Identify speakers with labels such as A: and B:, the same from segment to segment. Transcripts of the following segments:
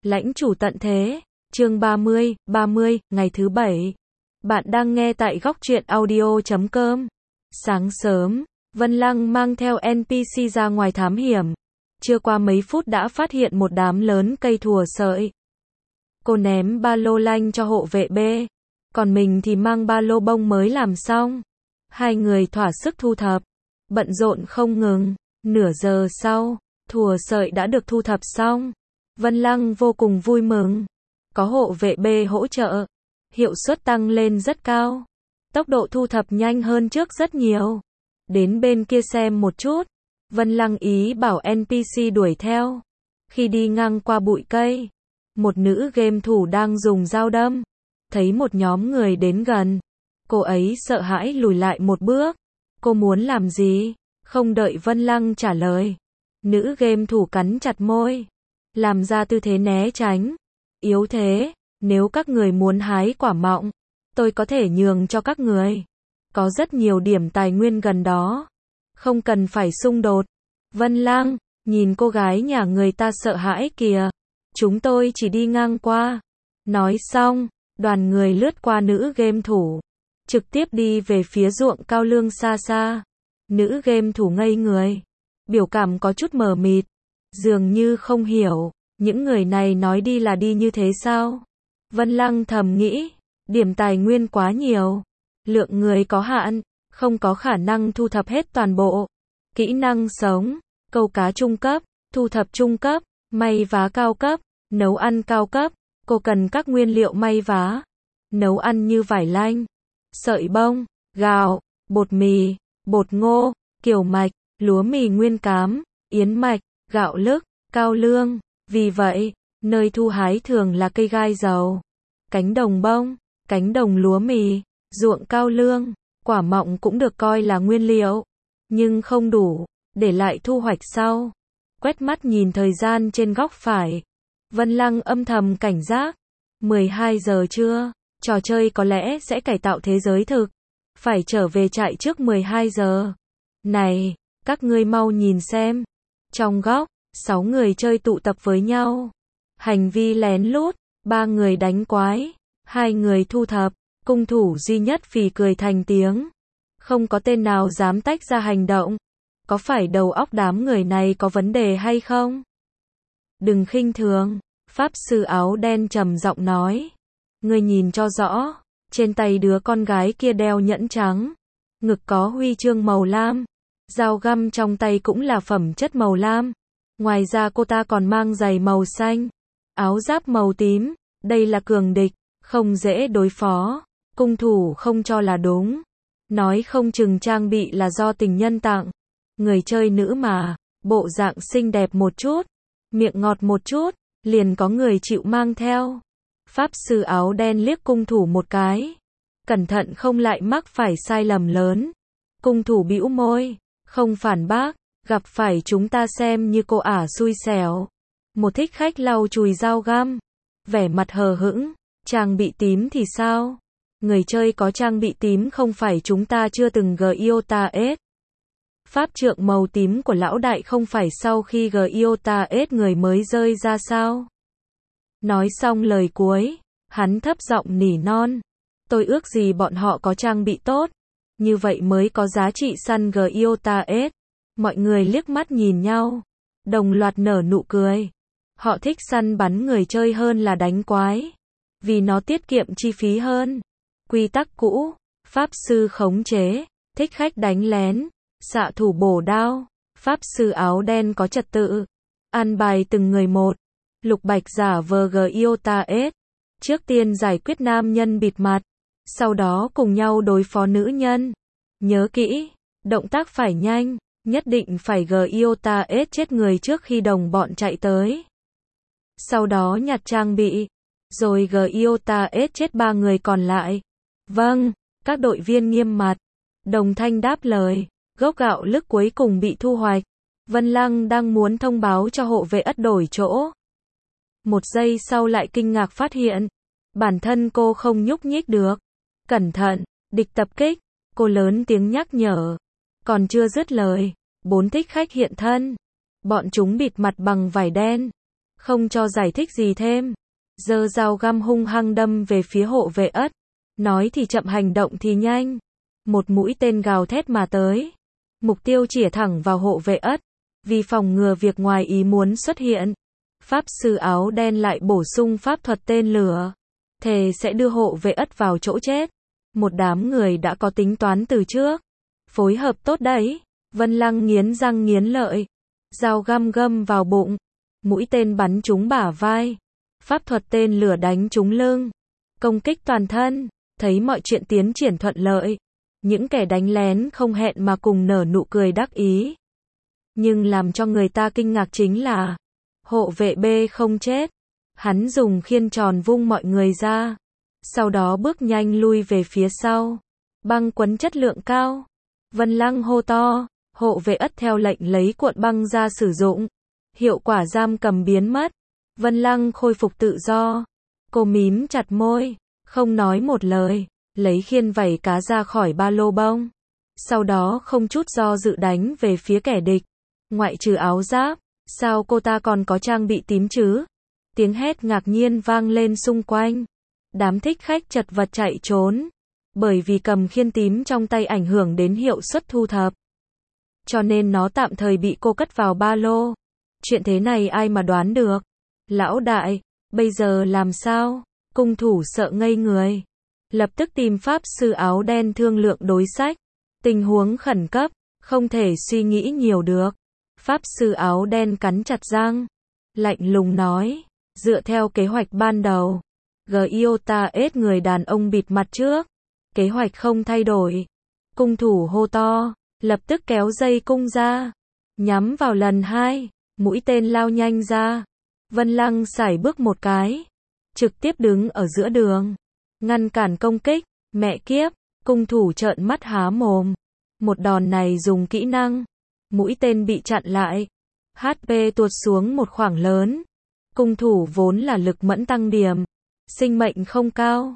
A: Lãnh chủ tận thế, chương 30, ngày thứ 7. Bạn đang nghe tại góc truyện audio.com. Sáng sớm, Vân Lăng mang theo NPC ra ngoài thám hiểm. Chưa qua mấy phút đã phát hiện một đám lớn cây thùa sợi. Cô ném ba lô lanh cho hộ vệ B, còn mình thì mang ba lô bông mới làm xong. Hai người thỏa sức thu thập, bận rộn không ngừng. Nửa giờ sau, thùa sợi đã được thu thập xong. Vân Lăng vô cùng vui mừng. Có hộ vệ B hỗ trợ, hiệu suất tăng lên rất cao. Tốc độ thu thập nhanh hơn trước rất nhiều. Đến bên kia xem một chút. Vân Lăng ý bảo NPC đuổi theo. Khi đi ngang qua bụi cây, một nữ game thủ đang dùng dao đâm. Thấy một nhóm người đến gần, cô ấy sợ hãi lùi lại một bước. Cô muốn làm gì? Không đợi Vân Lăng trả lời, nữ game thủ cắn chặt môi, làm ra tư thế né tránh. Yếu thế, nếu các người muốn hái quả mọng, tôi có thể nhường cho các người. Có rất nhiều điểm tài nguyên gần đó, không cần phải xung đột. Vân Lăng, nhìn cô gái nhà người ta sợ hãi kìa. Chúng tôi chỉ đi ngang qua. Nói xong, đoàn người lướt qua nữ game thủ, trực tiếp đi về phía ruộng cao lương xa xa. Nữ game thủ ngây người, biểu cảm có chút mờ mịt, dường như không hiểu, những người này nói đi là đi như thế sao? Vân Lăng thầm nghĩ, điểm tài nguyên quá nhiều, lượng người có hạn, không có khả năng thu thập hết toàn bộ. Kỹ năng sống, câu cá trung cấp, thu thập trung cấp, may vá cao cấp, nấu ăn cao cấp. Cô cần các nguyên liệu may vá, nấu ăn như vải lanh, sợi bông, gạo, bột mì, bột ngô, kiểu mạch, lúa mì nguyên cám, yến mạch, gạo lứt, cao lương. Vì vậy, nơi thu hái thường là cây gai dầu, cánh đồng bông, cánh đồng lúa mì, ruộng cao lương. Quả mọng cũng được coi là nguyên liệu, nhưng không đủ, để lại thu hoạch sau. Quét mắt nhìn thời gian trên góc phải, Vân Lăng âm thầm cảnh giác. 12 giờ trưa, trò chơi có lẽ sẽ cải tạo thế giới thực. Phải trở về trại trước 12 giờ. Này, các ngươi mau nhìn xem. Trong góc, 6 người chơi tụ tập với nhau. Hành vi lén lút, 3 người đánh quái, 2 người thu thập. Cung thủ duy nhất phì cười thành tiếng. Không có tên nào dám tách ra hành động. Có phải đầu óc đám người này có vấn đề hay không? Đừng khinh thường, Pháp sư áo đen trầm giọng nói. Ngươi nhìn cho rõ, trên tay đứa con gái kia đeo nhẫn trắng, ngực có huy chương màu lam, dao găm trong tay cũng là phẩm chất màu lam. Ngoài ra cô ta còn mang giày màu xanh, áo giáp màu tím. Đây là cường địch, không dễ đối phó. Cung thủ không cho là đúng, nói không chừng trang bị là do tình nhân tặng. Người chơi nữ mà, bộ dạng xinh đẹp một chút, miệng ngọt một chút, liền có người chịu mang theo. Pháp sư áo đen liếc cung thủ một cái, cẩn thận không lại mắc phải sai lầm lớn. Cung thủ bĩu môi, không phản bác, gặp phải chúng ta xem như cô ả xui xẻo. Một thích khách lau chùi dao găm, vẻ mặt hờ hững. Trang bị tím thì sao? Người chơi có trang bị tím không phải chúng ta chưa từng Giota S. Pháp trượng màu tím của lão đại không phải sau khi Giota S người mới rơi ra sao? Nói xong lời cuối, hắn thấp giọng nỉ non. Tôi ước gì bọn họ có trang bị tốt, như vậy mới có giá trị săn Giota S. Mọi người liếc mắt nhìn nhau, đồng loạt nở nụ cười. Họ thích săn bắn người chơi hơn là đánh quái, vì nó tiết kiệm chi phí hơn. Quy tắc cũ, Pháp sư khống chế, thích khách đánh lén, xạ thủ bổ đao. Pháp sư áo đen có trật tự, an bài từng người một. Lục Bạch giả vờ Giota S, trước tiên giải quyết nam nhân bịt mặt, sau đó cùng nhau đối phó nữ nhân. Nhớ kỹ, động tác phải nhanh, nhất định phải Giota S chết người trước khi đồng bọn chạy tới. Sau đó nhặt trang bị, rồi Giota S chết 3 người còn lại. Vâng, các đội viên nghiêm mặt, đồng thanh đáp lời. Gốc gạo lứt cuối cùng bị thu hoạch. Vân Lăng đang muốn thông báo cho hộ vệ ất đổi chỗ. Một giây sau lại kinh ngạc phát hiện, bản thân cô không nhúc nhích được. Cẩn thận, địch tập kích, cô lớn tiếng nhắc nhở. Còn chưa dứt lời, 4 thích khách hiện thân. Bọn chúng bịt mặt bằng vải đen, không cho giải thích gì thêm. Giơ dao găm hung hăng đâm về phía hộ vệ ất. Nói thì chậm hành động thì nhanh. Một mũi tên gào thét mà tới. Mục tiêu chĩa thẳng vào hộ vệ ất. Vì phòng ngừa việc ngoài ý muốn xuất hiện, Pháp sư áo đen lại bổ sung pháp thuật tên lửa. Thề sẽ đưa hộ vệ ất vào chỗ chết. Một đám người đã có tính toán từ trước. Phối hợp tốt đấy. Vân Lăng nghiến răng nghiến lợi. Dao găm găm vào bụng. Mũi tên bắn trúng bả vai. Pháp thuật tên lửa đánh trúng lưng. Công kích toàn thân. Thấy mọi chuyện tiến triển thuận lợi. Những kẻ đánh lén không hẹn mà cùng nở nụ cười đắc ý. Nhưng làm cho người ta kinh ngạc chính là hộ vệ B không chết. Hắn dùng khiên tròn vung mọi người ra. Sau đó bước nhanh lui về phía sau. Băng quấn chất lượng cao. Vân Lăng hô to. Hộ vệ ất theo lệnh lấy cuộn băng ra sử dụng. Hiệu quả giam cầm biến mất. Vân Lăng khôi phục tự do. Cô mím chặt môi. Không nói một lời. Lấy khiên vảy cá ra khỏi ba lô bông. Sau đó không chút do dự đánh về phía kẻ địch. Ngoại trừ áo giáp, sao cô ta còn có trang bị tím chứ? Tiếng hét ngạc nhiên vang lên xung quanh. Đám thích khách chật vật chạy trốn. Bởi vì cầm khiên tím trong tay ảnh hưởng đến hiệu suất thu thập. Cho nên nó tạm thời bị cô cất vào ba lô. Chuyện thế này ai mà đoán được? Lão đại, bây giờ làm sao? Cung thủ sợ ngây người. Lập tức tìm pháp sư áo đen thương lượng đối sách. Tình huống khẩn cấp, không thể suy nghĩ nhiều được. Pháp sư áo đen cắn chặt răng. Lạnh lùng nói, dựa theo kế hoạch ban đầu. Giota ết người đàn ông bịt mặt trước. Kế hoạch không thay đổi. Cung thủ hô to, lập tức kéo dây cung ra. Nhắm vào lần 2, mũi tên lao nhanh ra. Vân Lăng sải bước một cái. Trực tiếp đứng ở giữa đường. Ngăn cản công kích, mẹ kiếp, cung thủ trợn mắt há mồm. Một đòn này dùng kỹ năng. Mũi tên bị chặn lại. HP tuột xuống một khoảng lớn. Cung thủ vốn là lực mẫn tăng điểm. Sinh mệnh không cao.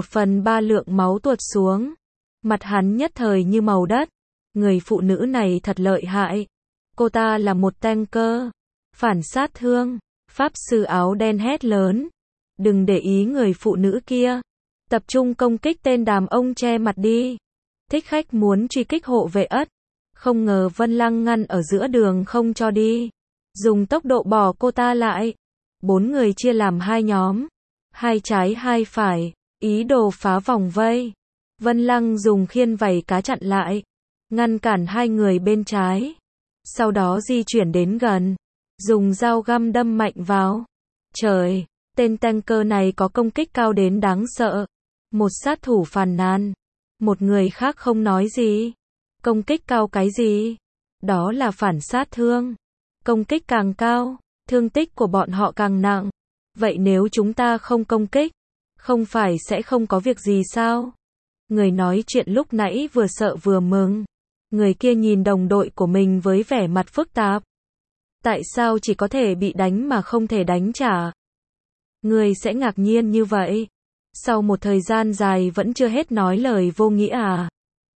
A: 1/3 lượng máu tuột xuống. Mặt hắn nhất thời như màu đất. Người phụ nữ này thật lợi hại. Cô ta là một tanker. Phản sát thương. Pháp sư áo đen hét lớn. Đừng để ý người phụ nữ kia. Tập trung công kích tên đàn ông che mặt đi. Thích khách muốn truy kích hộ vệ ất. Không ngờ Vân Lăng ngăn ở giữa đường không cho đi. Dùng tốc độ bỏ cô ta lại. 4 người chia làm 2 nhóm. 2 trái 2 phải. Ý đồ phá vòng vây. Vân Lăng dùng khiên vảy cá chặn lại. Ngăn cản 2 người bên trái. Sau đó di chuyển đến gần. Dùng dao găm đâm mạnh vào. Trời, tên tanker này có công kích cao đến đáng sợ. Một sát thủ phàn nàn. Một người khác không nói gì. Công kích cao cái gì? Đó là phản sát thương. Công kích càng cao, thương tích của bọn họ càng nặng. Vậy nếu chúng ta không công kích, không phải sẽ không có việc gì sao? Người nói chuyện lúc nãy vừa sợ vừa mừng. Người kia nhìn đồng đội của mình với vẻ mặt phức tạp. Tại sao chỉ có thể bị đánh mà không thể đánh trả? Người sẽ ngạc nhiên như vậy. Sau một thời gian dài vẫn chưa hết nói lời vô nghĩa à?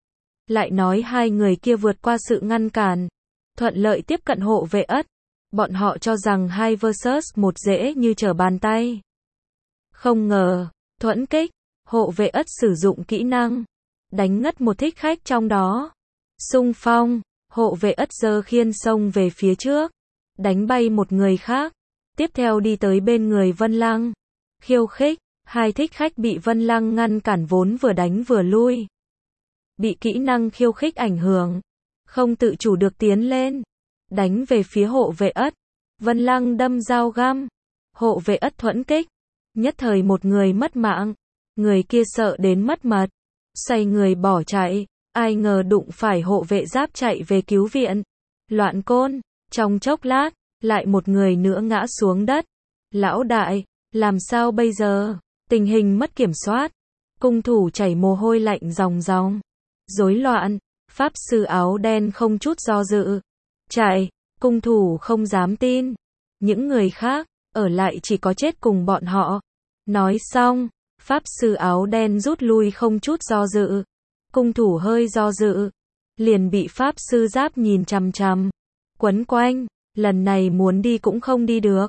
A: Lại nói 2 người kia vượt qua sự ngăn cản. Thuận lợi tiếp cận hộ vệ ất. Bọn họ cho rằng 2 vs 1 dễ như trở bàn tay. Không ngờ, thuẫn kích, hộ vệ ất sử dụng kỹ năng. Đánh ngất một thích khách trong đó. Xung phong, hộ vệ ất giơ khiên xông về phía trước. Đánh bay một người khác. Tiếp theo đi tới bên người Vân Lăng. Khiêu khích, 2 thích khách bị Vân Lăng ngăn cản vốn vừa đánh vừa lui. Bị kỹ năng khiêu khích ảnh hưởng. Không tự chủ được tiến lên. Đánh về phía hộ vệ ất. Vân Lăng đâm dao găm. Hộ vệ ất thuẫn kích. Nhất thời một người mất mạng. Người kia sợ đến mất mật. Xoay người bỏ chạy. Ai ngờ đụng phải hộ vệ giáp chạy về cứu viện. Loạn côn. Trong chốc lát, lại một người nữa ngã xuống đất. Lão đại, làm sao bây giờ? Tình hình mất kiểm soát. Cung thủ chảy mồ hôi lạnh ròng ròng. Rối loạn. Pháp sư áo đen không chút do dự. Chạy. Cung thủ không dám tin. Những người khác, ở lại chỉ có chết cùng bọn họ. Nói xong, pháp sư áo đen rút lui không chút do dự. Cung thủ hơi do dự. Liền bị pháp sư giáp nhìn chằm chằm. Quấn quanh. Lần này muốn đi cũng không đi được.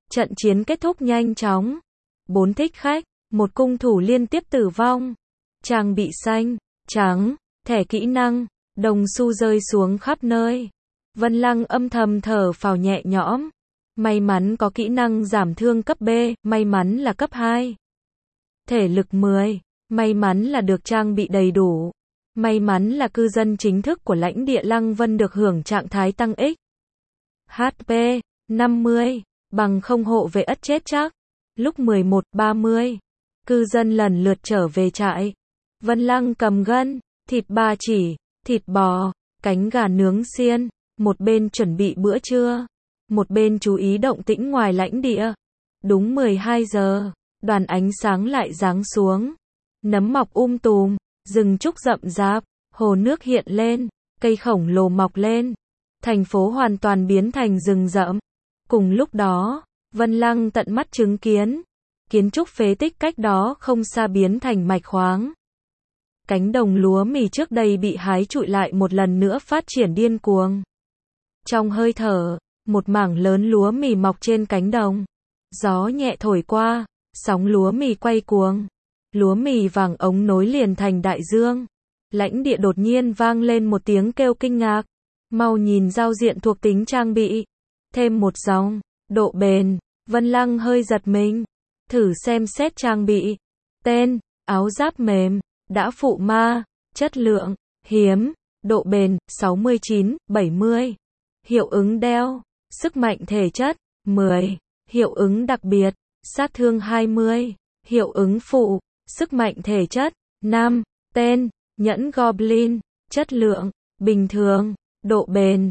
A: Trận chiến kết thúc nhanh chóng. 4 thích khách, một cung thủ liên tiếp tử vong. Trang bị xanh, trắng, thẻ kỹ năng, đồng xu rơi xuống khắp nơi. Vân Lăng âm thầm thở phào nhẹ nhõm. May mắn có kỹ năng giảm thương cấp B, may mắn là cấp 2. Thể lực 10, may mắn là được trang bị đầy đủ. May mắn là cư dân chính thức của lãnh địa Lăng Vân được hưởng trạng thái tăng X. HP 50, bằng không hộ vệ ất chết chắc. Lúc 11:30, cư dân lần lượt trở về trại. Vân Lăng cầm gân, thịt ba chỉ, thịt bò, cánh gà nướng xiên, một bên chuẩn bị bữa trưa, một bên chú ý động tĩnh ngoài lãnh địa. Đúng 12 giờ, đoàn ánh sáng lại giáng xuống. Nấm mọc tùm, rừng trúc rậm rạp, hồ nước hiện lên, cây khổng lồ mọc lên. Thành phố hoàn toàn biến thành rừng rậm. Cùng lúc đó, Vân Lăng tận mắt chứng kiến, kiến trúc phế tích cách đó không xa biến thành mạch khoáng. Cánh đồng lúa mì trước đây bị hái trụi lại một lần nữa phát triển điên cuồng. Trong hơi thở, một mảng lớn lúa mì mọc trên cánh đồng. Gió nhẹ thổi qua, sóng lúa mì quay cuồng. Lúa mì vàng ống nối liền thành đại dương. Lãnh địa đột nhiên vang lên một tiếng kêu kinh ngạc. Mau nhìn giao diện thuộc tính trang bị. Thêm một dòng, độ bền. Vân Lăng hơi giật mình. Thử xem xét trang bị. Tên, áo giáp mềm, đã phụ ma, chất lượng, hiếm, độ bền, 69/70. Hiệu ứng đeo, sức mạnh thể chất, 10. Hiệu ứng đặc biệt, sát thương 20. Hiệu ứng phụ, sức mạnh thể chất, 5. Tên, nhẫn Goblin, chất lượng, bình thường, độ bền,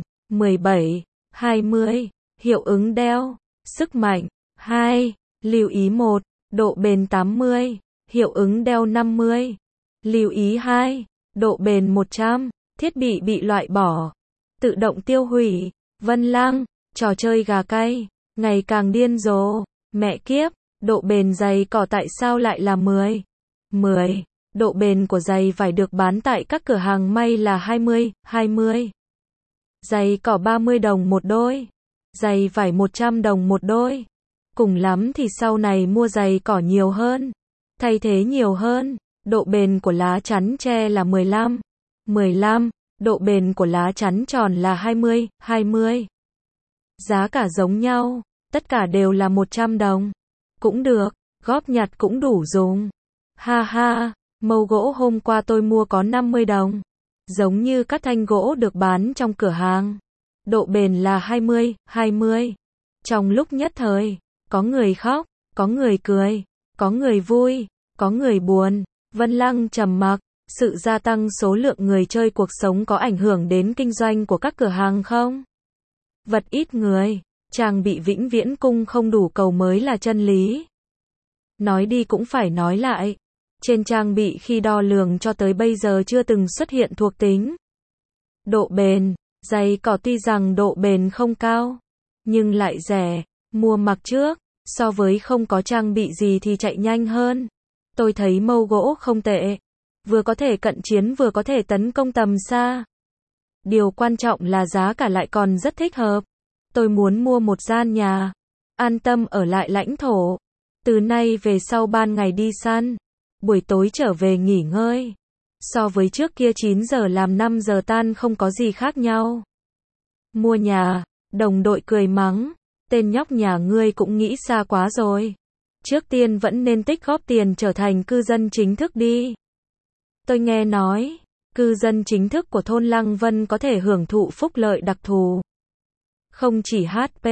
A: 17/20. Hiệu ứng đeo, sức mạnh, 2. Lưu ý 1, độ bền 80. Hiệu ứng đeo 50. Lưu ý 2, độ bền 100. Thiết bị bị loại bỏ. Tự động tiêu hủy. Vân Lăng, trò chơi gà cay, ngày càng điên rồ. Mẹ kiếp, độ bền giày cỏ tại sao lại là 10? 10. Độ bền của giày vải được bán tại các cửa hàng may là 20/20. Giày cỏ 30 đồng một đôi. Giày vải 100 đồng một đôi. Cùng lắm thì sau này mua giày cỏ nhiều hơn. Thay thế nhiều hơn. Độ bền của lá chắn tre là 15. 15. Độ bền của lá chắn tròn là 20/20. Giá cả giống nhau, tất cả đều là 100 đồng. Cũng được, góp nhặt cũng đủ dùng. Ha ha, mâu gỗ hôm qua tôi mua có 50 đồng. Giống như các thanh gỗ được bán trong cửa hàng. Độ bền là 20/20. Trong lúc nhất thời, có người khóc, có người cười, có người vui, có người buồn. Vân Lăng trầm mặc. Sự gia tăng số lượng người chơi cuộc sống có ảnh hưởng đến kinh doanh của các cửa hàng không? Vật ít người, trang bị vĩnh viễn cung không đủ cầu mới là chân lý. Nói đi cũng phải nói lại. Trên trang bị khi đo lường cho tới bây giờ chưa từng xuất hiện thuộc tính. Độ bền, giày cỏ tuy rằng độ bền không cao, nhưng lại rẻ, mua mặc trước, so với không có trang bị gì thì chạy nhanh hơn. Tôi thấy mâu gỗ không tệ. Vừa có thể cận chiến vừa có thể tấn công tầm xa. Điều quan trọng là giá cả lại còn rất thích hợp. Tôi muốn mua một gian nhà, an tâm ở lại lãnh thổ. Từ nay về sau ban ngày đi săn, buổi tối trở về nghỉ ngơi. So với trước kia 9 giờ làm 5 giờ tan không có gì khác nhau. Mua nhà, đồng đội cười mắng. Tên nhóc nhà ngươi cũng nghĩ xa quá rồi. Trước tiên vẫn nên tích góp tiền trở thành cư dân chính thức đi. Tôi nghe nói, cư dân chính thức của thôn Lăng Vân có thể hưởng thụ phúc lợi đặc thù. Không chỉ HP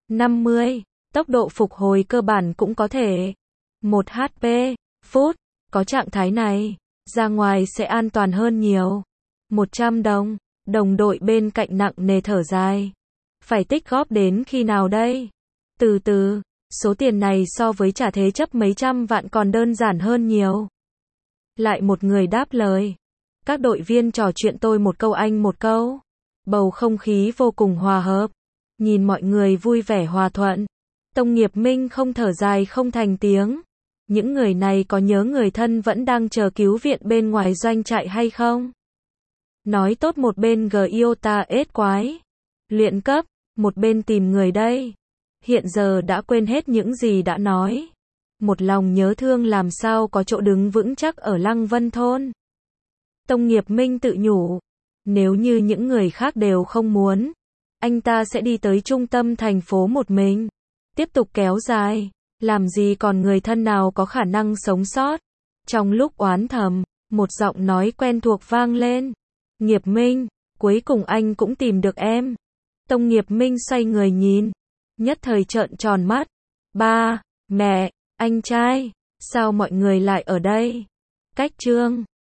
A: 50, tốc độ phục hồi cơ bản cũng có thể 1 HP phút. Có trạng thái này, ra ngoài sẽ an toàn hơn nhiều. 100 đồng, đồng đội bên cạnh nặng nề thở dài. Phải tích góp đến khi nào đây? Từ từ, số tiền này so với trả thế chấp mấy trăm vạn còn đơn giản hơn nhiều. Lại một người đáp lời. Các đội viên trò chuyện tôi một câu anh một câu. Bầu không khí vô cùng hòa hợp. Nhìn mọi người vui vẻ hòa thuận. Tông Nghiệp Minh không thở dài không thành tiếng. Những người này có nhớ người thân vẫn đang chờ cứu viện bên ngoài doanh trại hay không? Nói tốt một bên Giota ết quái. Luyện cấp, một bên tìm người đây. hiện giờ đã quên hết những gì đã nói. Một lòng nhớ thương làm sao có chỗ đứng vững chắc ở Lăng Vân thôn. Tông Nghiệp Minh tự nhủ, nếu như những người khác đều không muốn, anh ta sẽ đi tới trung tâm thành phố một mình, tiếp tục kéo dài, làm gì còn người thân nào có khả năng sống sót. Trong lúc oán thầm, một giọng nói quen thuộc vang lên. Nghiệp Minh, cuối cùng anh cũng tìm được em. Tông Nghiệp Minh xoay người nhìn, nhất thời trợn tròn mắt. Ba, mẹ, anh trai, sao mọi người lại ở đây? Cách chương